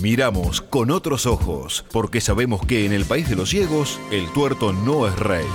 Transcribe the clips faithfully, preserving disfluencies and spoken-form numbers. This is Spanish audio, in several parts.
Miramos con otros ojos, porque sabemos que en el país de los ciegos, el tuerto no es rey.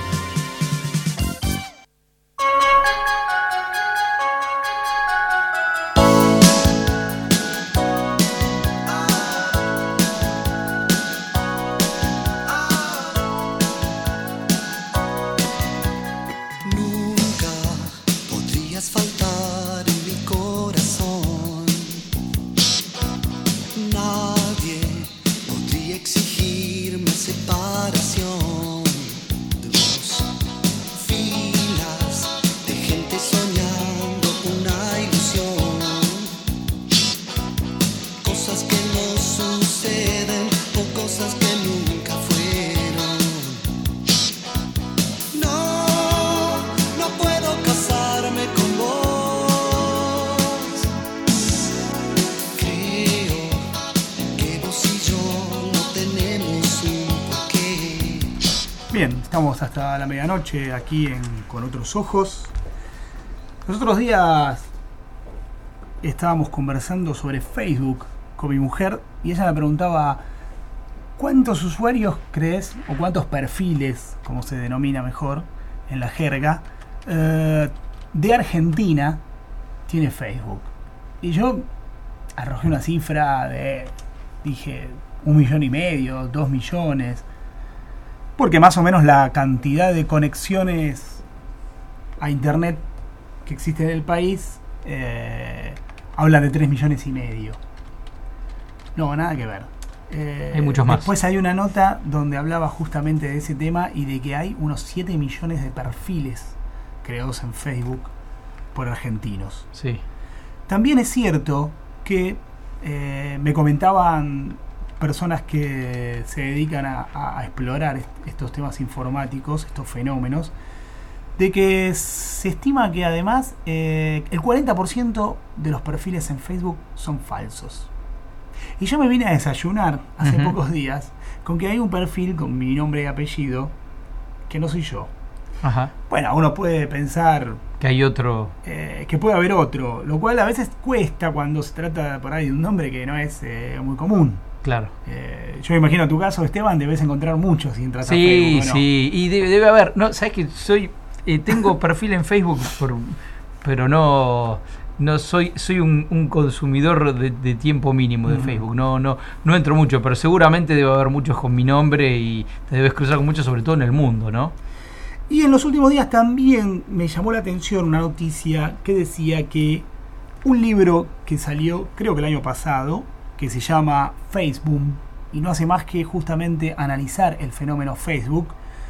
Estamos hasta la medianoche aquí en Con Otros Ojos. Los otros días estábamos conversando sobre Facebook con mi mujer y ella me preguntaba ¿cuántos usuarios crees, o cuántos perfiles, como se denomina mejor en la jerga, eh, de Argentina tiene Facebook? Y yo arrojé una cifra de, dije, un millón y medio, dos millones... porque más o menos la cantidad de conexiones a internet que existe en el país eh, habla de tres millones y medio. No, nada que ver. Eh, hay muchos más. Después hay una nota donde hablaba justamente de ese tema y de que hay unos siete millones de perfiles creados en Facebook por argentinos. Sí. También es cierto que eh, me comentaban personas que se dedican a, a explorar est- estos temas informáticos, estos fenómenos, de que se estima que además eh, el cuarenta por ciento de los perfiles en Facebook son falsos. Y yo me vine a desayunar hace uh-huh. pocos días con que hay un perfil con mi nombre y apellido que no soy yo. Ajá. Bueno, uno puede pensar que hay otro, eh, que puede haber otro, lo cual a veces cuesta cuando se trata por ahí de un nombre que no es eh, muy común. Claro. Eh, yo me imagino tu caso, Esteban, debes encontrar muchos si entras sí, a Facebook. Sí, sí, y debe, debe haber, no, sabes que soy, eh, tengo perfil en Facebook, por, pero no, no soy, soy un, un consumidor de, de tiempo mínimo de uh-huh. Facebook, no, no, no entro mucho, pero seguramente debe haber muchos con mi nombre y te debes cruzar con muchos, sobre todo en el mundo, ¿no? Y en los últimos días también me llamó la atención una noticia que decía que un libro que salió, creo que el año pasado, que se llama Facebook y no hace más que justamente analizar el fenómeno Facebook,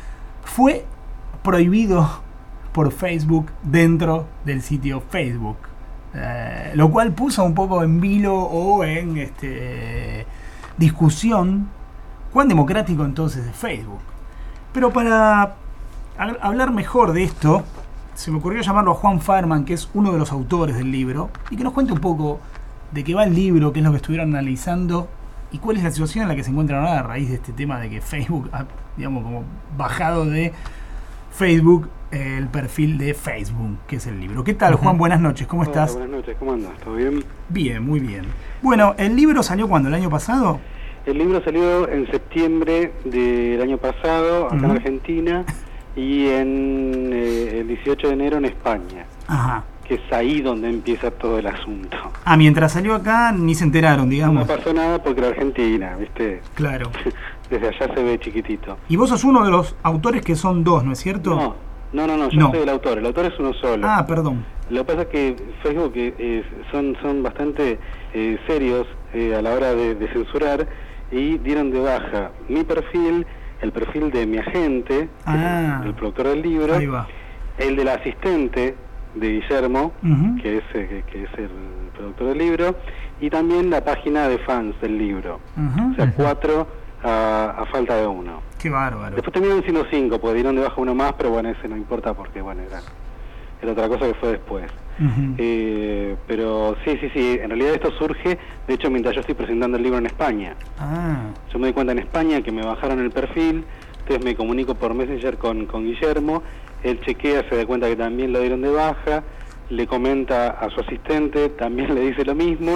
fue prohibido por Facebook dentro del sitio Facebook, eh, lo cual puso un poco en vilo o en este, discusión cuán democrático entonces es Facebook. Pero para hablar mejor de esto, se me ocurrió llamarlo a Juan Faerman, que es uno de los autores del libro, y que nos cuente un poco de qué va el libro, qué es lo que estuvieron analizando y cuál es la situación en la que se encuentran ahora a raíz de este tema de que Facebook ha, digamos, como bajado de Facebook eh, el perfil de Facebook, que es el libro. ¿Qué tal, Juan? Buenas noches, ¿cómo Hola, estás? Buenas noches, ¿cómo andas? ¿Todo bien? Bien, muy bien. Bueno, ¿el libro salió cuándo? ¿El año pasado? El libro salió en septiembre del año pasado, acá uh-huh. en Argentina, y en eh, el dieciocho de enero en España. Ajá. Que es ahí donde empieza todo el asunto. Ah, mientras salió acá ni se enteraron, digamos. No pasó nada porque era Argentina, ¿viste? Claro. Desde allá se ve chiquitito. Y vos sos uno de los autores que son dos, ¿no es cierto? No, no, no, no yo no. soy el autor, el autor es uno solo. Ah, perdón. Lo que pasa es que Facebook eh, son, son bastante eh, serios eh, a la hora de, de censurar y dieron de baja mi perfil, el perfil de mi agente, ah, el, el productor del libro, ahí va. El del asistente de Guillermo, uh-huh. que es eh, que, que es el productor del libro, y también la página de fans del libro. Uh-huh. O sea, uh-huh. cuatro a, a falta de uno. Qué bárbaro. Después terminaron siendo cinco, porque dieron de baja uno más, pero bueno, ese no importa porque, bueno, era, era otra cosa que fue después. Uh-huh. Eh, pero sí, sí, sí, en realidad esto surge, de hecho, mientras yo estoy presentando el libro en España. Ah. Yo me di cuenta en España que me bajaron el perfil, entonces me comunico por Messenger con, con Guillermo, él chequea, se da cuenta que también lo dieron de baja, le comenta a su asistente, también le dice lo mismo,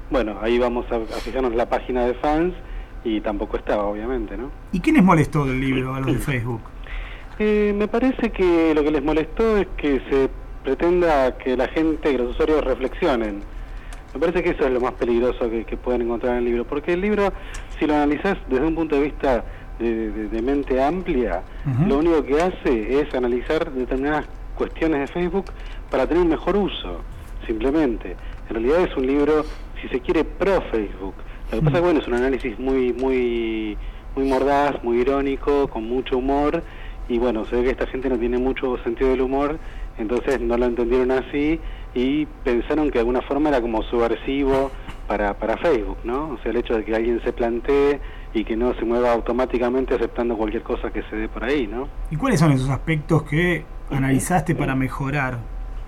bueno, ahí vamos a, a fijarnos la página de fans y tampoco estaba, obviamente, ¿no? ¿Y qué les molestó del libro a los de Facebook? Eh, me parece que lo que les molestó es que se pretenda que la gente, que los usuarios reflexionen. Me parece que eso es lo más peligroso que, que pueden encontrar en el libro, porque el libro, si lo analizás desde un punto de vista de, de, de mente amplia, uh-huh. lo único que hace es analizar determinadas cuestiones de Facebook para tener un mejor uso, simplemente. En realidad es un libro, si se quiere, pro Facebook. Lo que pasa es que, bueno, es un análisis muy, muy, muy mordaz, muy irónico, con mucho humor, y bueno, se ve que esta gente no tiene mucho sentido del humor, entonces no lo entendieron así y pensaron que de alguna forma era como subversivo para, para Facebook, ¿no? O sea, el hecho de que alguien se plantee y que no se mueva automáticamente aceptando cualquier cosa que se dé por ahí, ¿no? ¿Y cuáles son esos aspectos que analizaste para mejorar?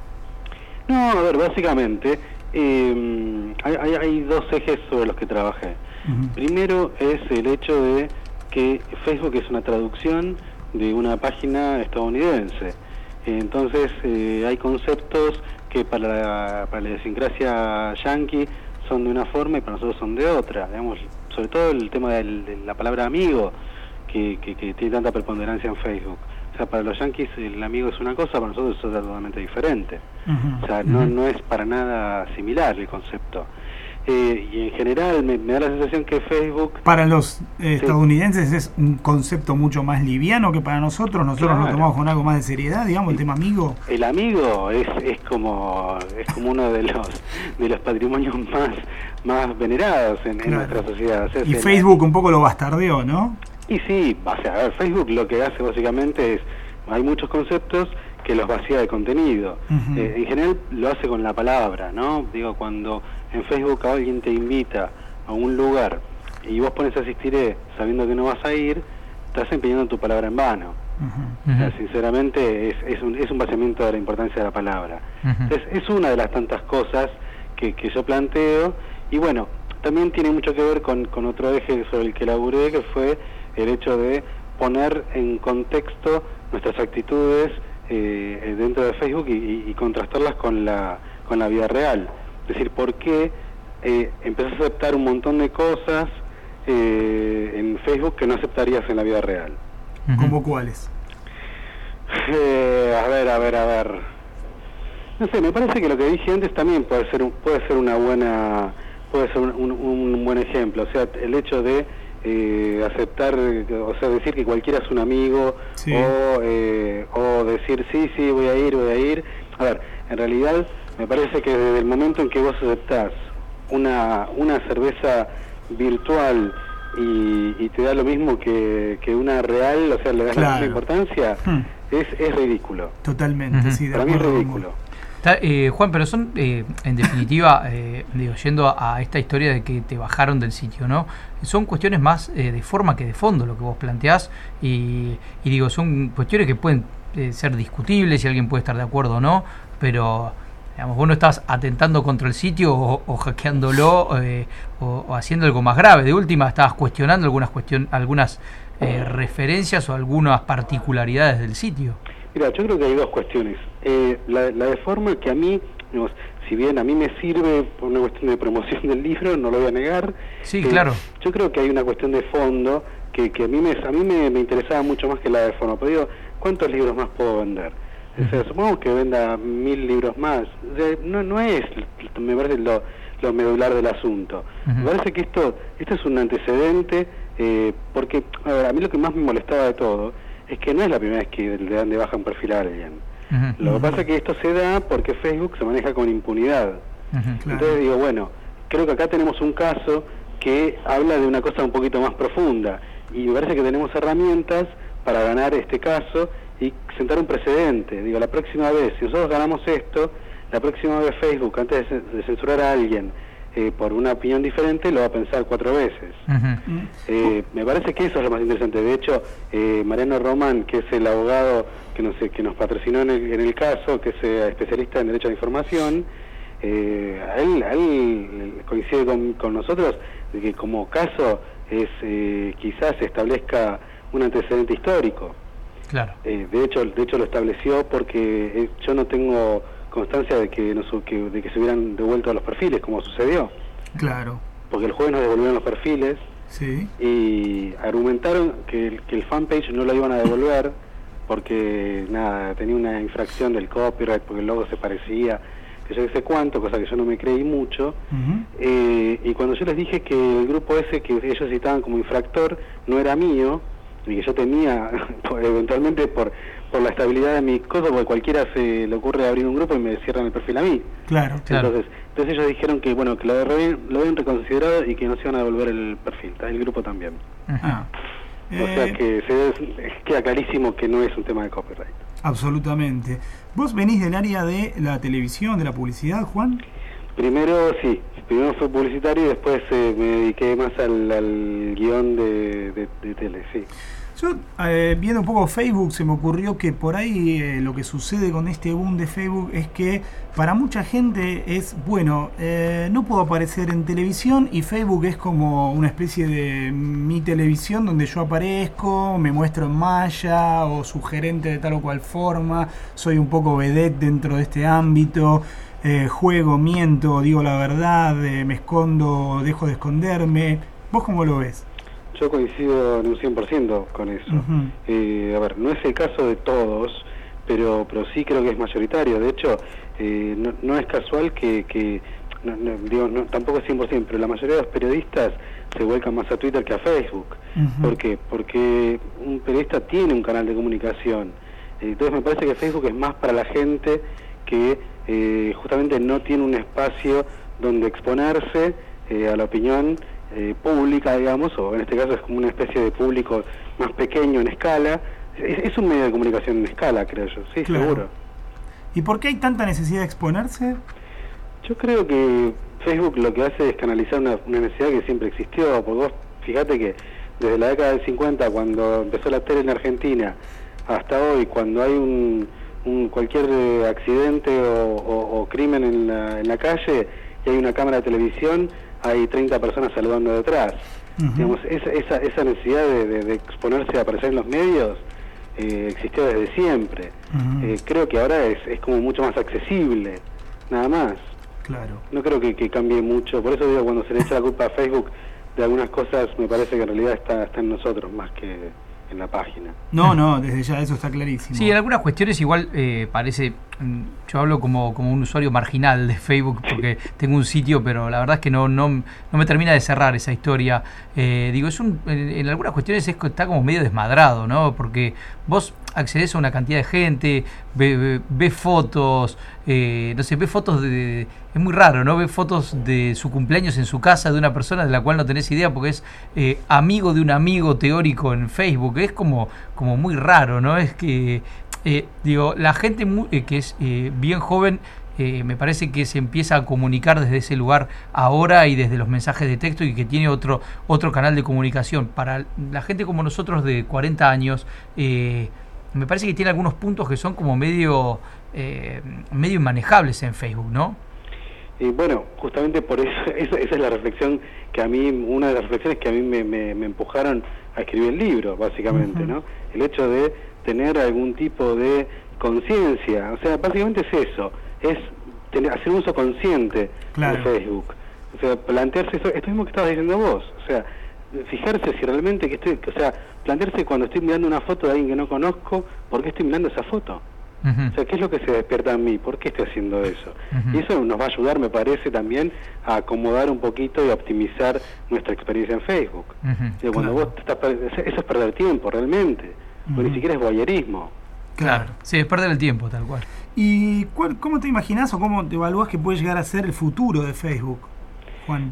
No, a ver, básicamente eh, hay, hay, hay dos ejes sobre los que trabajé. Uh-huh. Primero es el hecho de que Facebook es una traducción de una página estadounidense. Entonces eh, hay conceptos que para la, para la idiosincrasia yanqui son de una forma y para nosotros son de otra. Digamos, sobre todo el tema del, de la palabra amigo, que, que, que tiene tanta preponderancia en Facebook. O sea, para los yanquis el amigo es una cosa, para nosotros es totalmente diferente. Uh-huh. O sea, no, no es para nada similar el concepto. Eh, y en general me, me da la sensación que Facebook... Para los eh, estadounidenses sí. es un concepto mucho más liviano que para nosotros. Nosotros claro. lo tomamos con algo más de seriedad, digamos, el tema amigo. El amigo es es como es como uno de los de los patrimonios más más venerados en, claro. en nuestra sociedad. O sea, y Facebook la... un poco lo bastardeó, ¿no? Y sí, o sea, a ver, Facebook lo que hace básicamente es, hay muchos conceptos que los vacía de contenido. Uh-huh. Eh, en general lo hace con la palabra, ¿no? Digo, cuando en Facebook alguien te invita a un lugar y vos pones asistiré sabiendo que no vas a ir, estás empeñando tu palabra en vano. Uh-huh. O sea, sinceramente es, es, un, es un vaciamiento de la importancia de la palabra. Uh-huh. Entonces es una de las tantas cosas que, que yo planteo y bueno, también tiene mucho que ver con, con otro eje sobre el que laburé, que fue el hecho de poner en contexto nuestras actitudes eh, dentro de Facebook y, y, y contrastarlas con la, con la vida real. Es decir, ¿por qué eh, empezás a aceptar un montón de cosas eh, en Facebook que no aceptarías en la vida real? ¿Cómo cuáles? Eh, a ver, a ver, a ver. No sé, me parece que lo que dije antes también puede ser un, puede ser una buena, puede ser un, un, un buen ejemplo. O sea, el hecho de eh, aceptar, o sea, decir que cualquiera es un amigo, sí. o, eh, o decir sí, sí, voy a ir, voy a ir. A ver, en realidad me parece que desde el momento en que vos aceptás una, una cerveza virtual y, y te da lo mismo que, que una real, o sea, le das claro. la misma importancia, hmm. es, es ridículo. Totalmente, uh-huh. sí, de Para mí es ridículo. Está, eh, Juan, pero son, eh, en definitiva, eh, digo, yendo a, a esta historia de que te bajaron del sitio, ¿no? Son cuestiones más eh, de forma que de fondo lo que vos planteás y, y digo, son cuestiones que pueden eh, ser discutibles y alguien puede estar de acuerdo o no, pero... Digamos, vos no estás atentando contra el sitio o, o hackeándolo eh, o, o haciendo algo más grave. De última, estabas cuestionando algunas cuestion algunas eh, referencias o algunas particularidades del sitio. Mira, yo creo que hay dos cuestiones. Eh, la, la de forma que a mí, digamos, si bien a mí me sirve por una cuestión de promoción del libro, no lo voy a negar. Sí, eh, claro. Yo creo que hay una cuestión de fondo que, que a mí, me, a mí me, me interesaba mucho más que la de forma. Pero digo, ¿cuántos libros más puedo vender? O sea, supongamos que venda mil libros más. O sea, no, no es, me parece, lo, lo medular del asunto. Uh-huh. Me parece que esto esto es un antecedente, eh, porque, a ver, a mí lo que más me molestaba de todo es que no es la primera vez que le dan de baja un perfil a alguien. Uh-huh. Lo que pasa es que esto se da porque Facebook se maneja con impunidad. Uh-huh, claro. Entonces digo, bueno, creo que acá tenemos un caso que habla de una cosa un poquito más profunda, y me parece que tenemos herramientas para ganar este caso y sentar un precedente. Digo, la próxima vez, si nosotros ganamos esto, la próxima vez Facebook, antes de, de censurar a alguien eh, por una opinión diferente, lo va a pensar cuatro veces. Uh-huh. eh, me parece que eso es lo más interesante. De hecho, eh, Mariano Román, que es el abogado que nos, que nos patrocinó en el, en el caso, que es eh, especialista en Derecho a la Información, eh, a él, a él coincide con, con nosotros de que como caso es eh, quizás se establezca un antecedente histórico. Claro. Eh, de hecho, de hecho lo estableció porque eh, yo no tengo constancia de que, no, que de que se hubieran devuelto los perfiles, como sucedió. Claro. Porque el jueves nos devolvieron los perfiles. Sí. Y argumentaron que el, que el fanpage no lo iban a devolver porque, nada, tenía una infracción del copyright, porque el logo se parecía, que yo no sé cuánto, cosa que yo no me creí mucho. Uh-huh. eh, y cuando yo les dije que el grupo ese que ellos citaban como infractor no era mío, y que yo temía eventualmente por por la estabilidad de mis cosas, porque cualquiera se le ocurre abrir un grupo y me cierran el perfil a mí. Claro, claro. Entonces, entonces ellos dijeron que bueno, que lo, re, lo habían reconsiderado y que no se iban a devolver el perfil, el grupo también. Ah. O eh... sea que se queda clarísimo que no es un tema de copyright. Absolutamente. ¿Vos venís del área de la televisión, de la publicidad, Juan? Primero sí, primero fue publicitario y después eh, me dediqué más al, al guión de, de, de tele, sí. Yo, eh, viendo un poco Facebook, se me ocurrió que por ahí eh, lo que sucede con este boom de Facebook es que para mucha gente es, bueno, eh, no puedo aparecer en televisión y Facebook es como una especie de mi televisión donde yo aparezco, me muestro en malla o sugerente de tal o cual forma, soy un poco vedette dentro de este ámbito, eh, juego, miento, digo la verdad, eh, me escondo, dejo de esconderme. ¿Vos cómo lo ves? Yo coincido en un cien por ciento con eso. Uh-huh. Eh, a ver, no es el caso de todos, pero pero sí creo que es mayoritario. De hecho, eh, no, no es casual que, que no, no, digo, no, tampoco es cien por ciento, pero la mayoría de los periodistas se vuelcan más a Twitter que a Facebook. Uh-huh. ¿Por qué? Porque un periodista tiene un canal de comunicación. Entonces me parece que Facebook es más para la gente que eh, justamente no tiene un espacio donde exponerse eh, a la opinión Eh, pública, digamos, o en este caso es como una especie de público más pequeño en escala. Es, es un medio de comunicación en escala, creo yo, sí, claro. Seguro. ¿Y por qué hay tanta necesidad de exponerse? Yo creo que Facebook lo que hace es canalizar una, una necesidad que siempre existió, porque vos fíjate que desde la década del cincuenta, cuando empezó la tele en Argentina, hasta hoy, cuando hay un, un cualquier accidente o, o, o crimen en la, en la calle y hay una cámara de televisión, hay treinta personas saludando detrás. Uh-huh. Digamos, esa, esa, esa necesidad de, de, de exponerse a aparecer en los medios eh, existió desde siempre. Uh-huh. Eh, creo que ahora es, es como mucho más accesible, nada más. Claro. No creo que, que cambie mucho. Por eso digo, cuando se le echa la culpa a Facebook de algunas cosas, me parece que en realidad está, está en nosotros más que en la página. No, no, desde ya eso está clarísimo. Sí, en algunas cuestiones igual eh, parece, yo hablo como, como un usuario marginal de Facebook porque tengo un sitio, pero la verdad es que no no, no me termina de cerrar esa historia. Eh, digo, es un en, en algunas cuestiones es, está como medio desmadrado, ¿no? Porque vos accedes a una cantidad de gente, ves ve, ve fotos, eh, no sé, ves fotos de, de... Es muy raro, ¿no? Ves fotos de su cumpleaños en su casa de una persona de la cual no tenés idea porque es eh, amigo de un amigo teórico en Facebook. Es como, como muy raro, ¿no? Es que, eh, digo, la gente muy, eh, que es eh, bien joven... Eh, me parece que se empieza a comunicar desde ese lugar ahora y desde los mensajes de texto y que tiene otro otro canal de comunicación. Para la gente como nosotros de cuarenta años, eh, me parece que tiene algunos puntos que son como medio eh, medio inmanejables en Facebook, ¿no? Y bueno, justamente por eso, esa, esa es la reflexión que a mí, una de las reflexiones que a mí me, me, me empujaron a escribir el libro, básicamente, uh-huh. ¿no? El hecho de tener algún tipo de conciencia, o sea, básicamente es eso. Es tener, hacer uso consciente claro. de Facebook. O sea, plantearse eso, esto mismo que estabas diciendo vos. O sea, fijarse si realmente que estoy, o sea, plantearse cuando estoy mirando una foto de alguien que no conozco, ¿por qué estoy mirando esa foto? Uh-huh. O sea, ¿qué es lo que se despierta en mí? ¿Por qué estoy haciendo eso? Uh-huh. Y eso nos va a ayudar, me parece, también a acomodar un poquito y a optimizar nuestra experiencia en Facebook. Uh-huh. O sea, cuando claro. vos estás, eso es perder tiempo, realmente. Uh-huh. Porque ni siquiera es voyerismo. Claro, sí, es perder el tiempo, tal cual. ¿Y cuál, cómo te imaginas o cómo te evalúas que puede llegar a ser el futuro de Facebook, Juan?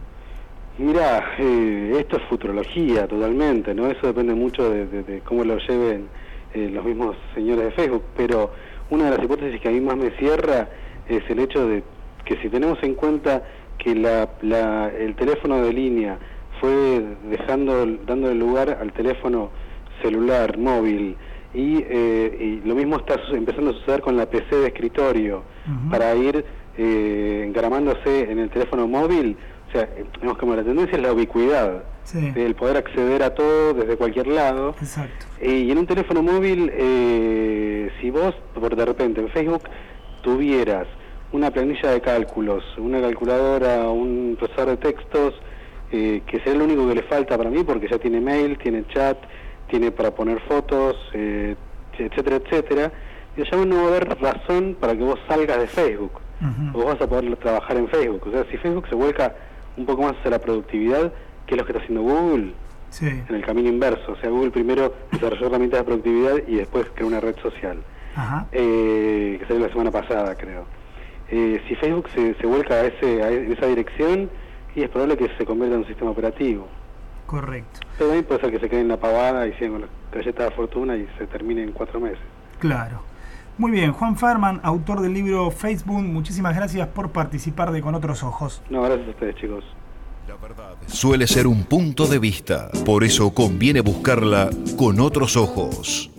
Mirá, eh, esto es futurología totalmente, ¿no? Eso depende mucho de, de, de cómo lo lleven eh, los mismos señores de Facebook, pero una de las hipótesis que a mí más me cierra es el hecho de que si tenemos en cuenta que la, la, el teléfono de línea fue dejando, dándole lugar al teléfono celular, móvil, Y, eh, y lo mismo está empezando a suceder con la P C de escritorio, uh-huh. para ir eh, engramándose en el teléfono móvil. O sea, digamos como la tendencia es la ubicuidad, sí. el poder acceder a todo desde cualquier lado. Exacto. Eh, y en un teléfono móvil, eh, si vos, por de repente en Facebook, tuvieras una planilla de cálculos, una calculadora, un procesador de textos, eh, que sería lo único que le falta para mí, porque ya tiene mail, tiene chat, tiene para poner fotos, eh, etcétera, etcétera. Y ya no va a haber razón para que vos salgas de Facebook. Uh-huh. Vos vas a poder trabajar en Facebook. O sea, si Facebook se vuelca un poco más hacia la productividad, que es lo que está haciendo Google, sí, en el camino inverso. O sea, Google primero desarrolló herramientas de productividad y después creó una red social. Uh-huh. eh, que salió la semana pasada, creo. Eh, si Facebook se, se vuelca a, ese, a esa dirección, y es probable que se convierta en un sistema operativo. Correcto. Pero también puede ser que se quede en la pavada y sigan con la galleta de fortuna y se termine en cuatro meses. Claro. Muy bien, Juan Faerman, autor del libro Facebook, muchísimas gracias por participar de Con Otros Ojos. No, gracias a ustedes, chicos. La verdad suele ser un punto de vista, por eso conviene buscarla con otros ojos.